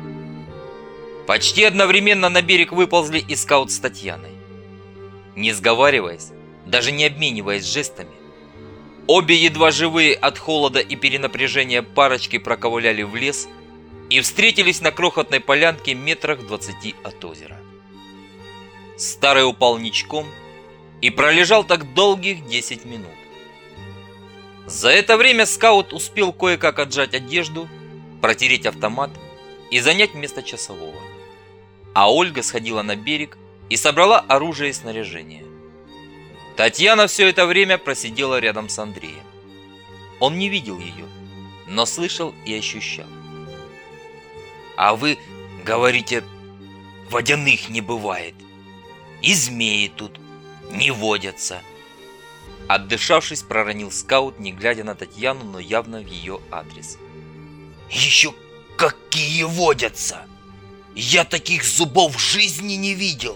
Почти одновременно на берег выползли и скаут с Татьяной. Не сговариваясь, даже не обмениваясь жестами, обе едва живые от холода и перенапряжения парочки проковыляли в лес и встретились на крохотной полянке метрах в двадцати от озера. Старый упал ничком и пролежал так долгих десять минут. За это время скаут успел кое-как отжать одежду, протереть автомат и занять место часового. А Ольга сходила на берег и собрала оружие и снаряжение. Татьяна все это время просидела рядом с Андреем. Он не видел ее, но слышал и ощущал. «А вы говорите, водяных не бывает, и змеи тут не водятся». Отдышавшись, проронил скаут, не глядя на Татьяну, но явно в ее адрес. «Еще какие водятся! Я таких зубов в жизни не видел!»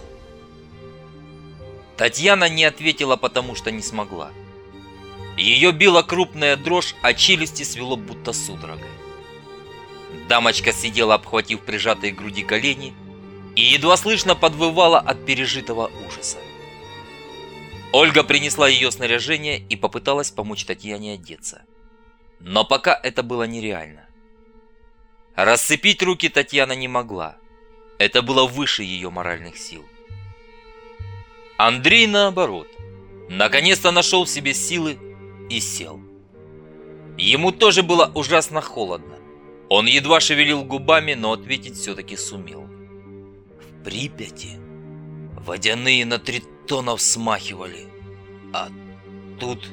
Татьяна не ответила, потому что не смогла. Ее била крупная дрожь, а челюсти свело будто судорогой. Дамочка сидела, обхватив прижатые к груди колени, и едва слышно подвывала от пережитого ужаса. Ольга принесла ее снаряжение и попыталась помочь Татьяне одеться. Но пока это было нереально. Расцепить руки Татьяна не могла. Это было выше ее моральных сил. Андрей, наоборот, наконец-то нашел в себе силы и сел. Ему тоже было ужасно холодно. Он едва шевелил губами, но ответить все-таки сумел. В Припяти водяные на тритонов смахивали, а тут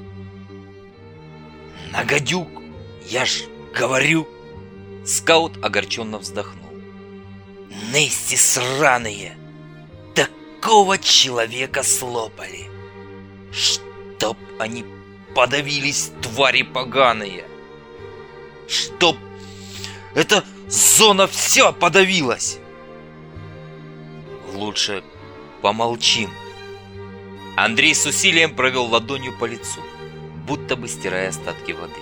на гадюк, я ж говорю. Скаут огорченно вздохнул. Нести сраные, такого человека слопали. Чтоб они подавились, твари поганые. Чтоб эта зона вся подавилась. Лучше помолчим. Андрей с усилием провел ладонью по лицу, будто бы стирая остатки воды.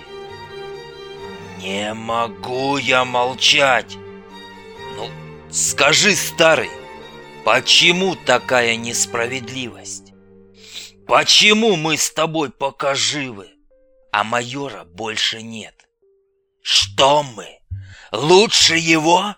Не могу я молчать. Ну, скажи, старый, почему такая несправедливость? Почему мы с тобой пока живы, а майора больше нет? Что мы? Лучше его?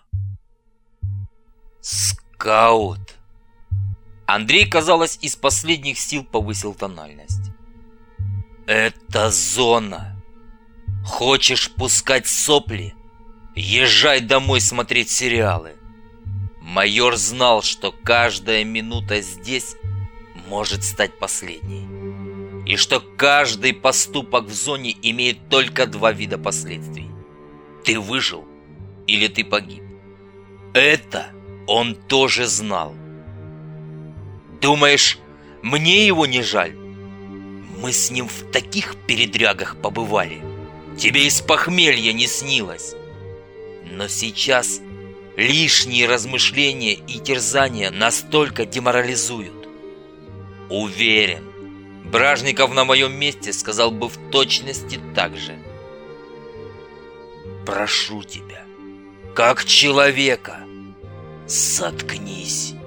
Скаут. Андрей, казалось, из последних сил повысил тональность. Это зона. Хочешь пускать сопли? Езжай домой смотреть сериалы. Майор знал, что каждая минута здесь может стать последней. И что каждый поступок в зоне имеет только два вида последствий. Ты выжил или ты погиб. Это он тоже знал. Думаешь, мне его не жаль? Мы с ним в таких передрягах побывали. Тебе из похмелья не снилось. Но сейчас лишние размышления и терзания настолько деморализуют. Уверен, Бражников на моем месте сказал бы в точности так же. Прошу тебя, как человека, заткнись.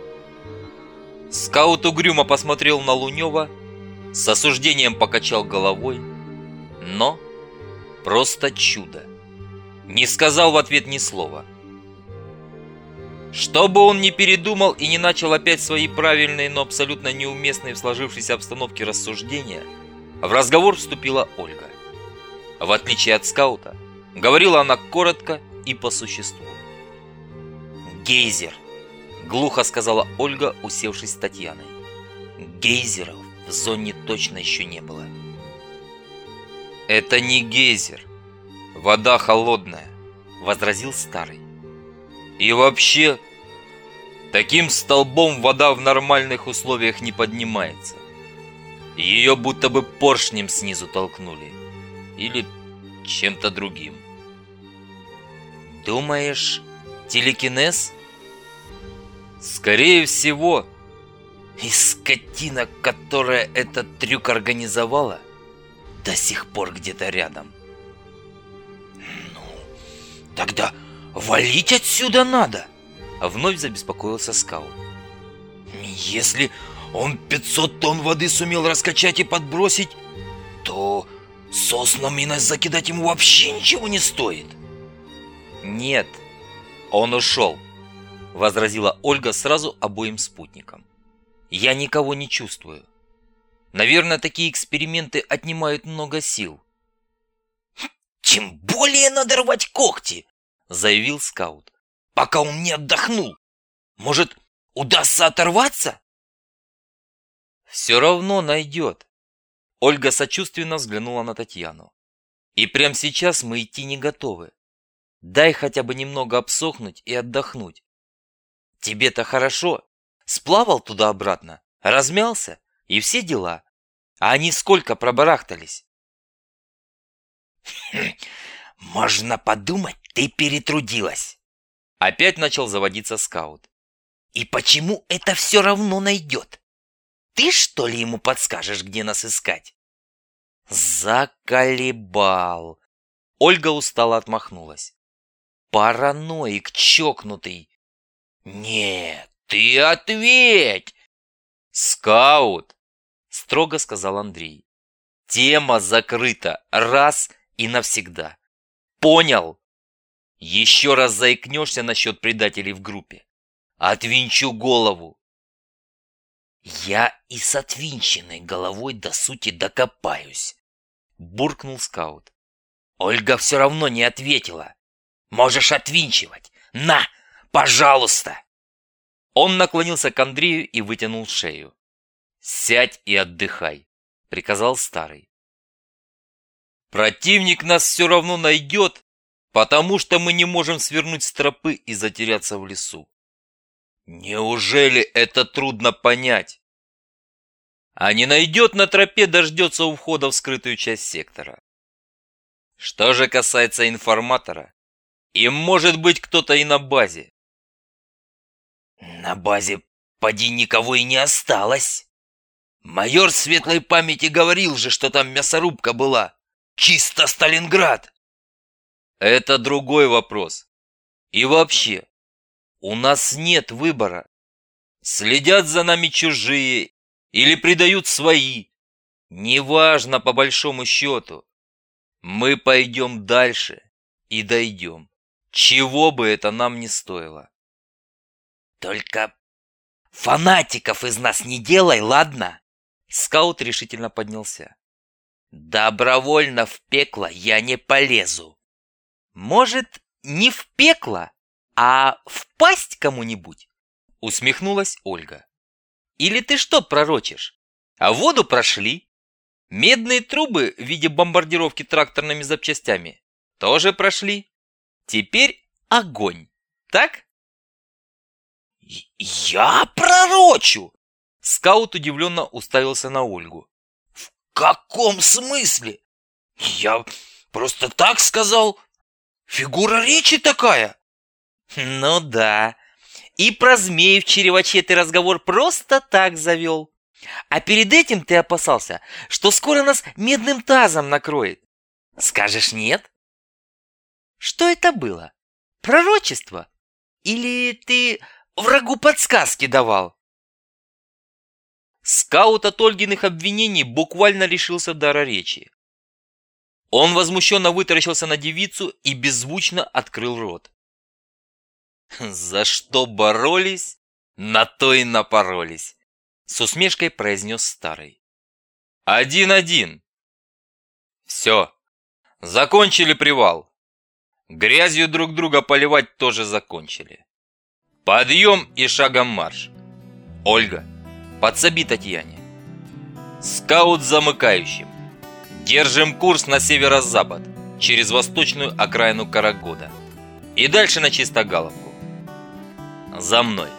Скаут угрюмо посмотрел на Лунева, с осуждением покачал головой, но просто чудо. Не сказал в ответ ни слова. Чтобы он не передумал и не начал опять свои правильные, но абсолютно неуместные в сложившейся обстановке рассуждения, в разговор вступила Ольга. В отличие от скаута, говорила она коротко и по существу. «Гейзер», — глухо сказала Ольга, усевшись с Татьяной. «Гейзеров в зоне точно еще не было». «Это не гейзер. Вода холодная», — возразил старый. «И вообще, таким столбом вода в нормальных условиях не поднимается. Ее будто бы поршнем снизу толкнули. Или чем-то другим». «Думаешь, телекинез?» «Скорее всего. И скотина, которая этот трюк организовала, до сих пор где-то рядом». «Ну, тогда валить отсюда надо!» Вновь забеспокоился скаут. «Если он пятьсот тонн воды сумел раскачать и подбросить, то соснами нас закидать ему вообще ничего не стоит». «Нет, он ушел», — возразила Ольга сразу обоим спутникам. «Я никого не чувствую. Наверное, такие эксперименты отнимают много сил». «Тем более надо рвать когти», — заявил скаут. «Пока он не отдохнул. Может, удастся оторваться?» «Все равно найдет». Ольга сочувственно взглянула на Татьяну. «И прямо сейчас мы идти не готовы. Дай хотя бы немного обсохнуть и отдохнуть. Тебе-то хорошо. Сплавал туда-обратно, размялся и все дела. А они сколько пробарахтались?» «Можно подумать, ты перетрудилась!» Опять начал заводиться скаут. «И почему это все равно найдет? Ты что ли ему подскажешь, где нас искать?» Заколебал. Ольга устало отмахнулась. Параноик чокнутый. «Нет, ты ответь!» «Скаут!» — строго сказал Андрей. «Тема закрыта раз и навсегда. Понял? Еще раз заикнешься насчет предателей в группе. Отвинчу голову». «Я и с отвинченной головой до сути докопаюсь», — буркнул скаут. «Ольга все равно не ответила. Можешь отвинчивать. На, пожалуйста!» Он наклонился к Андрею и вытянул шею. «Сядь и отдыхай», — приказал старый. «Противник нас все равно найдет, потому что мы не можем свернуть с тропы и затеряться в лесу. Неужели это трудно понять? А не найдет на тропе, дождется у входа в скрытую часть сектора. Что же касается информатора, им может быть кто-то и на базе». «На базе поди никого и не осталось. Майор светлой памяти говорил же, что там мясорубка была. Чисто Сталинград!» «Это другой вопрос. И вообще, у нас нет выбора. Следят за нами чужие или предают свои. Неважно, по большому счету. Мы пойдем дальше и дойдем. Чего бы это нам не стоило. Только фанатиков из нас не делай, ладно? Скаут решительно поднялся. Добровольно в пекло я не полезу. Может, не в пекло, а впасть кому-нибудь? Усмехнулась Ольга. Или ты что пророчишь? А воду прошли. Медные трубы в виде бомбардировки тракторными запчастями тоже прошли. Теперь огонь, так? Я пророчу? Скаут удивленно уставился на Ольгу. В каком смысле? Я просто так сказал. Фигура речи такая. Ну да. И про змеи в череваче ты разговор просто так завел. А перед этим ты опасался, что скоро нас медным тазом накроет. Скажешь нет? Что это было? Пророчество? Или ты врагу подсказки давал? Скаут от Ольгиных обвинений буквально лишился дара речи. Он возмущенно вытаращился на девицу и беззвучно открыл рот. «За что боролись, на то и напоролись», — с усмешкой произнес старый. «Один-один. Все, закончили привал. Грязью друг друга поливать тоже закончили. Подъем и шагом марш. Ольга, подсоби Татьяне. Скаут замыкающим. Держим курс на северо-запад, через восточную окраину Карагода. И дальше на Чистогаловку. За мной».